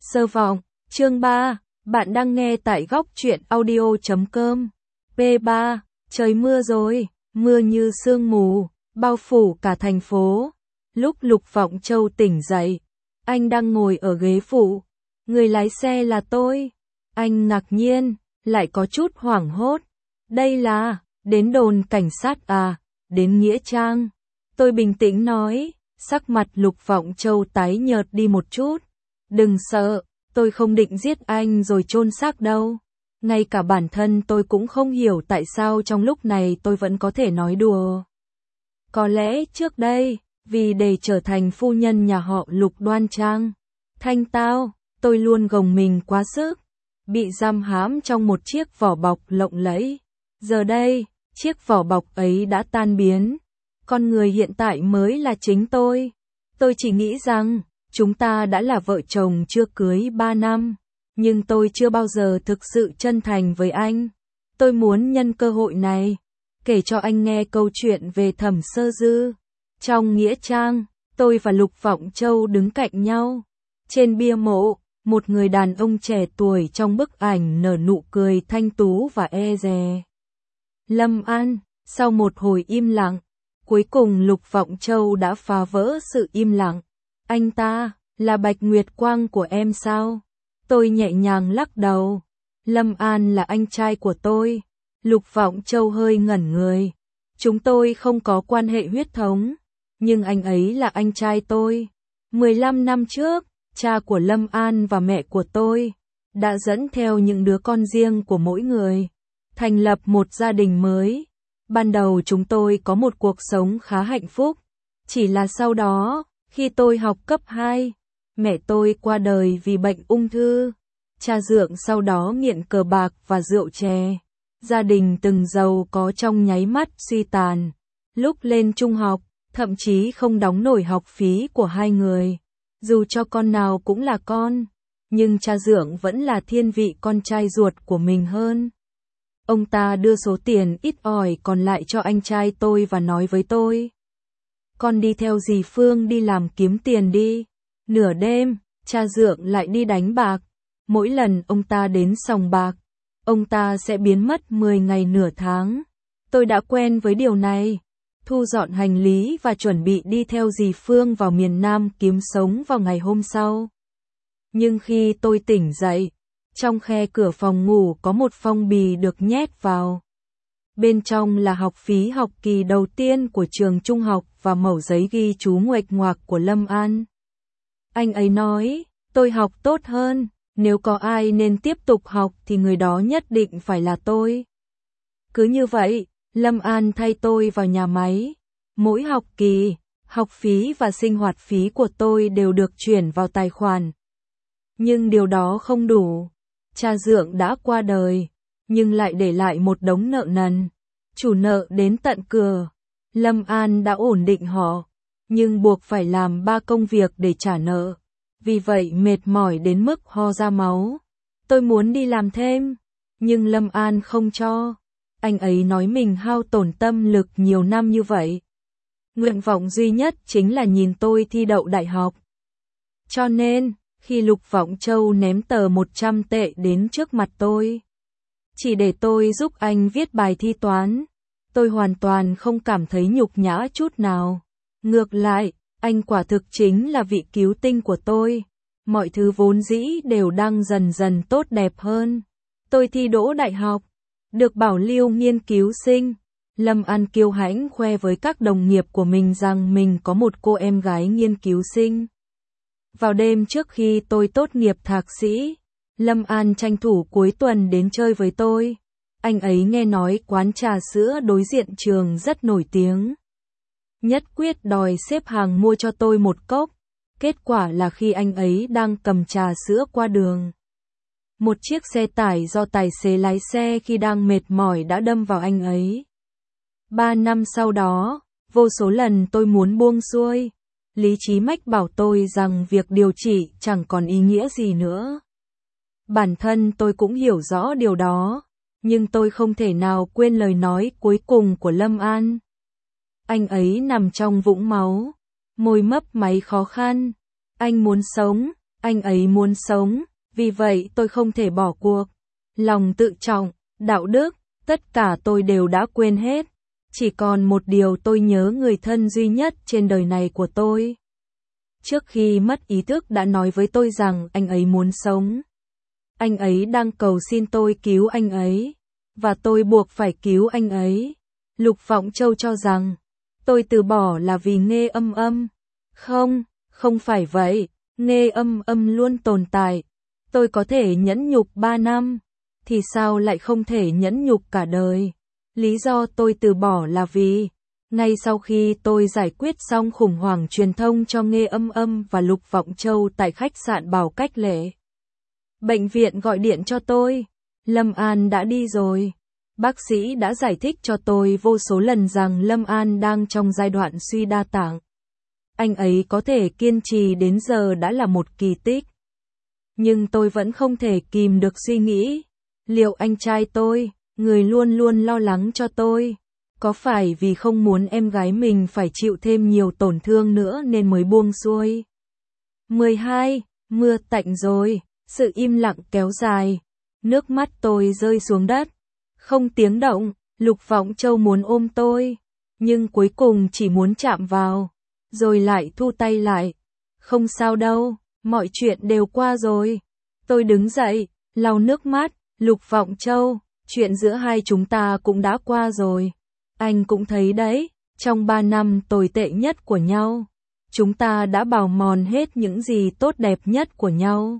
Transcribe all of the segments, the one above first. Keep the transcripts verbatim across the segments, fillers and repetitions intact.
Sơ vọng, chương ba, bạn đang nghe tại góc truyện audio chấm com. P ba, trời mưa rồi, mưa như sương mù, bao phủ cả thành phố. Lúc Lục Vọng Châu tỉnh dậy, anh đang ngồi ở ghế phụ, người lái xe là tôi. Anh ngạc nhiên, lại có chút hoảng hốt. Đây là, đến đồn cảnh sát à, đến Nghĩa Trang. Tôi bình tĩnh nói, sắc mặt Lục Vọng Châu tái nhợt đi một chút. Đừng sợ, tôi không định giết anh rồi chôn xác đâu. Ngay cả bản thân tôi cũng không hiểu tại sao trong lúc này tôi vẫn có thể nói đùa. Có lẽ trước đây, vì để trở thành phu nhân nhà họ Lục đoan trang, thanh tao, tôi luôn gồng mình quá sức, bị giam hãm trong một chiếc vỏ bọc lộng lẫy. Giờ đây, chiếc vỏ bọc ấy đã tan biến. Con người hiện tại mới là chính tôi. Tôi chỉ nghĩ rằng, chúng ta đã là vợ chồng chưa cưới ba năm, nhưng tôi chưa bao giờ thực sự chân thành với anh. Tôi muốn nhân cơ hội này, kể cho anh nghe câu chuyện về Thẩm Sơ Dư. Trong Nghĩa Trang, tôi và Lục Vọng Châu đứng cạnh nhau. Trên bia mộ, một người đàn ông trẻ tuổi trong bức ảnh nở nụ cười thanh tú và e dè. Lâm An, sau một hồi im lặng, cuối cùng Lục Vọng Châu đã phá vỡ sự im lặng. Anh ta, là Bạch Nguyệt Quang của em sao? Tôi nhẹ nhàng lắc đầu. Lâm An là anh trai của tôi. Lục Vọng Châu hơi ngẩn người. Chúng tôi không có quan hệ huyết thống, nhưng anh ấy là anh trai tôi. mười lăm năm trước, cha của Lâm An và mẹ của tôi đã dẫn theo những đứa con riêng của mỗi người, thành lập một gia đình mới. Ban đầu chúng tôi có một cuộc sống khá hạnh phúc. Chỉ là sau đó, khi tôi học cấp hai, mẹ tôi qua đời vì bệnh ung thư. Cha dượng sau đó nghiện cờ bạc và rượu chè. Gia đình từng giàu có trong nháy mắt suy tàn. Lúc lên trung học, thậm chí không đóng nổi học phí của hai người. Dù cho con nào cũng là con, nhưng cha dượng vẫn là thiên vị con trai ruột của mình hơn. Ông ta đưa số tiền ít ỏi còn lại cho anh trai tôi và nói với tôi: con đi theo dì Phương đi làm kiếm tiền đi. Nửa đêm, cha dượng lại đi đánh bạc. Mỗi lần ông ta đến sòng bạc, ông ta sẽ biến mất mười ngày nửa tháng. Tôi đã quen với điều này, thu dọn hành lý và chuẩn bị đi theo dì Phương vào miền Nam kiếm sống vào ngày hôm sau. Nhưng khi tôi tỉnh dậy, trong khe cửa phòng ngủ có một phong bì được nhét vào. Bên trong là học phí học kỳ đầu tiên của trường trung học và mẩu giấy ghi chú nguệch ngoạc của Lâm An. Anh ấy nói, tôi học tốt hơn, nếu có ai nên tiếp tục học thì người đó nhất định phải là tôi. Cứ như vậy, Lâm An thay tôi vào nhà máy. Mỗi học kỳ, học phí và sinh hoạt phí của tôi đều được chuyển vào tài khoản. Nhưng điều đó không đủ. Cha dượng đã qua đời, nhưng lại để lại một đống nợ nần. Chủ nợ đến tận cửa. Lâm An đã ổn định họ, nhưng buộc phải làm ba công việc để trả nợ. Vì vậy mệt mỏi đến mức ho ra máu. Tôi muốn đi làm thêm, nhưng Lâm An không cho. Anh ấy nói mình hao tổn tâm lực nhiều năm như vậy. Nguyện vọng duy nhất chính là nhìn tôi thi đậu đại học. Cho nên, khi Lục Vọng Châu ném tờ một trăm tệ đến trước mặt tôi, chỉ để tôi giúp anh viết bài thi toán, tôi hoàn toàn không cảm thấy nhục nhã chút nào. Ngược lại, anh quả thực chính là vị cứu tinh của tôi. Mọi thứ vốn dĩ đều đang dần dần tốt đẹp hơn. Tôi thi đỗ đại học, được bảo lưu nghiên cứu sinh. Lâm An kiêu hãnh khoe với các đồng nghiệp của mình rằng mình có một cô em gái nghiên cứu sinh. Vào đêm trước khi tôi tốt nghiệp thạc sĩ, Lâm An tranh thủ cuối tuần đến chơi với tôi. Anh ấy nghe nói quán trà sữa đối diện trường rất nổi tiếng, nhất quyết đòi xếp hàng mua cho tôi một cốc. Kết quả là khi anh ấy đang cầm trà sữa qua đường, một chiếc xe tải do tài xế lái xe khi đang mệt mỏi đã đâm vào anh ấy. Ba năm sau đó, vô số lần tôi muốn buông xuôi. Lý trí mách bảo tôi rằng việc điều trị chẳng còn ý nghĩa gì nữa. Bản thân tôi cũng hiểu rõ điều đó, nhưng tôi không thể nào quên lời nói cuối cùng của Lâm An. Anh ấy nằm trong vũng máu, môi mấp máy khó khăn. Anh muốn sống, Anh ấy muốn sống, vì vậy tôi không thể bỏ cuộc. Lòng tự trọng, đạo đức, tất cả tôi đều đã quên hết. Chỉ còn một điều tôi nhớ người thân duy nhất trên đời này của tôi. Trước khi mất ý thức đã nói với tôi rằng anh ấy muốn sống. Anh ấy đang cầu xin tôi cứu anh ấy. Và tôi buộc phải cứu anh ấy. Lục Vọng Châu cho rằng tôi từ bỏ là vì Nghe Âm Âm. Không, không phải vậy. Nghe Âm Âm luôn tồn tại. Tôi có thể nhẫn nhục ba năm. Thì sao lại không thể nhẫn nhục cả đời? Lý do tôi từ bỏ là vì ngay sau khi tôi giải quyết xong khủng hoảng truyền thông cho Nghe Âm Âm và Lục Vọng Châu tại khách sạn Bảo Cách Lệ, bệnh viện gọi điện cho tôi. Lâm An đã đi rồi. Bác sĩ đã giải thích cho tôi vô số lần rằng Lâm An đang trong giai đoạn suy đa tạng. Anh ấy có thể kiên trì đến giờ đã là một kỳ tích. Nhưng tôi vẫn không thể kìm được suy nghĩ. Liệu anh trai tôi, người luôn luôn lo lắng cho tôi, có phải vì không muốn em gái mình phải chịu thêm nhiều tổn thương nữa nên mới buông xuôi? mười hai. Mưa tạnh rồi. Sự im lặng kéo dài. Nước mắt tôi rơi xuống đất. Không tiếng động. Lục Vọng Châu muốn ôm tôi. Nhưng cuối cùng chỉ muốn chạm vào. Rồi lại thu tay lại. Không sao đâu. Mọi chuyện đều qua rồi. Tôi đứng dậy. Lau nước mắt. Lục Vọng Châu. Chuyện giữa hai chúng ta cũng đã qua rồi. Anh cũng thấy đấy. Trong ba năm tồi tệ nhất của nhau, chúng ta đã bào mòn hết những gì tốt đẹp nhất của nhau.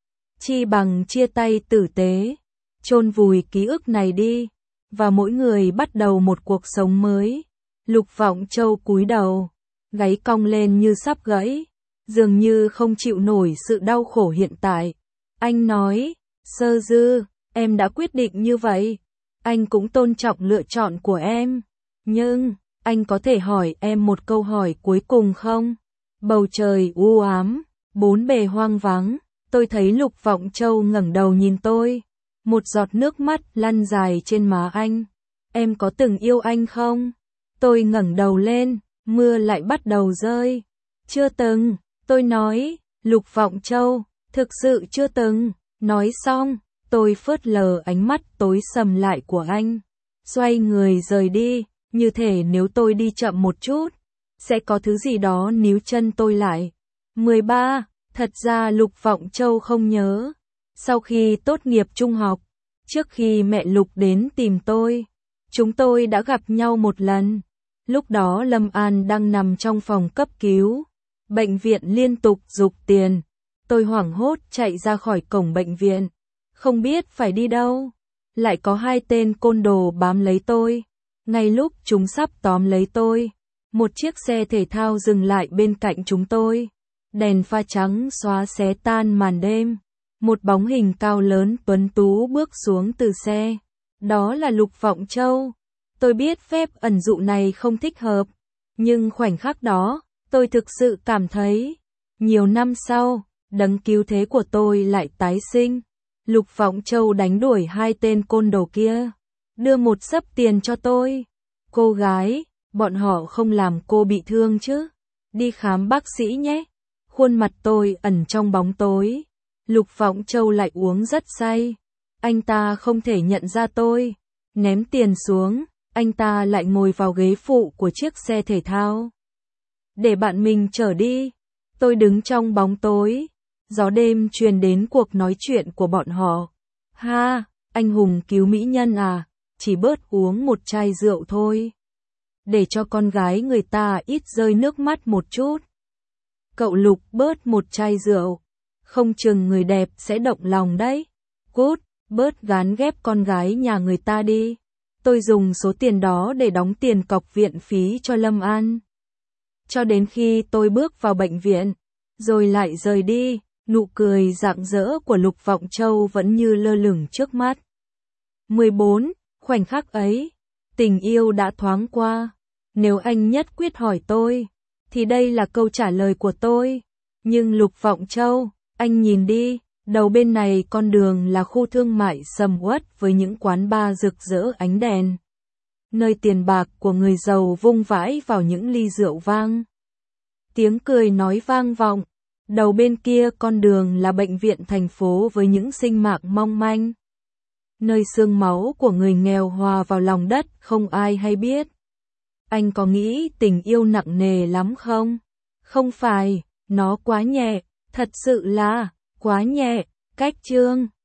Chi bằng chia tay tử tế, chôn vùi ký ức này đi, và mỗi người bắt đầu một cuộc sống mới. Lục Vọng Châu cúi đầu, gáy cong lên như sắp gãy, dường như không chịu nổi sự đau khổ hiện tại. Anh nói, Sơ Dư, em đã quyết định như vậy. Anh cũng tôn trọng lựa chọn của em. Nhưng, anh có thể hỏi em một câu hỏi cuối cùng không? Bầu trời u ám, bốn bề hoang vắng. Tôi thấy Lục Vọng Châu ngẩng đầu nhìn tôi. Một giọt nước mắt lăn dài trên má anh. Em có từng yêu anh không? Tôi ngẩng đầu lên, mưa lại bắt đầu rơi. Chưa từng, tôi nói. Lục Vọng Châu, thực sự chưa từng. Nói xong, tôi phớt lờ ánh mắt tối sầm lại của anh. Xoay người rời đi, như thể nếu tôi đi chậm một chút, sẽ có thứ gì đó níu chân tôi lại. mười ba. Thật ra Lục Vọng Châu không nhớ. Sau khi tốt nghiệp trung học, trước khi mẹ Lục đến tìm tôi, chúng tôi đã gặp nhau một lần. Lúc đó Lâm An đang nằm trong phòng cấp cứu. Bệnh viện liên tục giục tiền. Tôi hoảng hốt chạy ra khỏi cổng bệnh viện. Không biết phải đi đâu. Lại có hai tên côn đồ bám lấy tôi. Ngay lúc chúng sắp tóm lấy tôi, một chiếc xe thể thao dừng lại bên cạnh chúng tôi. Đèn pha trắng xóa xé tan màn đêm. Một bóng hình cao lớn tuấn tú bước xuống từ xe. Đó là Lục Vọng Châu. Tôi biết phép ẩn dụ này không thích hợp. Nhưng khoảnh khắc đó, tôi thực sự cảm thấy. Nhiều năm sau, đấng cứu thế của tôi lại tái sinh. Lục Vọng Châu đánh đuổi hai tên côn đồ kia. Đưa một xấp tiền cho tôi. Cô gái, bọn họ không làm cô bị thương chứ? Đi khám bác sĩ nhé. Khuôn mặt tôi ẩn trong bóng tối. Lục Vọng Châu lại uống rất say. Anh ta không thể nhận ra tôi. Ném tiền xuống, anh ta lại ngồi vào ghế phụ của chiếc xe thể thao. Để bạn mình chở đi. Tôi đứng trong bóng tối. Gió đêm truyền đến cuộc nói chuyện của bọn họ. Ha, anh hùng cứu mỹ nhân à, chỉ bớt uống một chai rượu thôi. Để cho con gái người ta ít rơi nước mắt một chút. Cậu Lục bớt một chai rượu. Không chừng người đẹp sẽ động lòng đấy. Cút, bớt gán ghép con gái nhà người ta đi. Tôi dùng số tiền đó để đóng tiền cọc viện phí cho Lâm An. Cho đến khi tôi bước vào bệnh viện, rồi lại rời đi. Nụ cười rạng rỡ của Lục Vọng Châu vẫn như lơ lửng trước mắt. mười bốn. Khoảnh khắc ấy, tình yêu đã thoáng qua. Nếu anh nhất quyết hỏi tôi, thì đây là câu trả lời của tôi. Nhưng Lục Vọng Châu, anh nhìn đi, đầu bên này con đường là khu thương mại sầm uất với những quán bar rực rỡ ánh đèn. Nơi tiền bạc của người giàu vung vãi vào những ly rượu vang. Tiếng cười nói vang vọng. Đầu bên kia con đường là bệnh viện thành phố với những sinh mạng mong manh. Nơi xương máu của người nghèo hòa vào lòng đất không ai hay biết. Anh có nghĩ tình yêu nặng nề lắm không? Không phải, nó quá nhẹ, thật sự là, quá nhẹ, cách chương.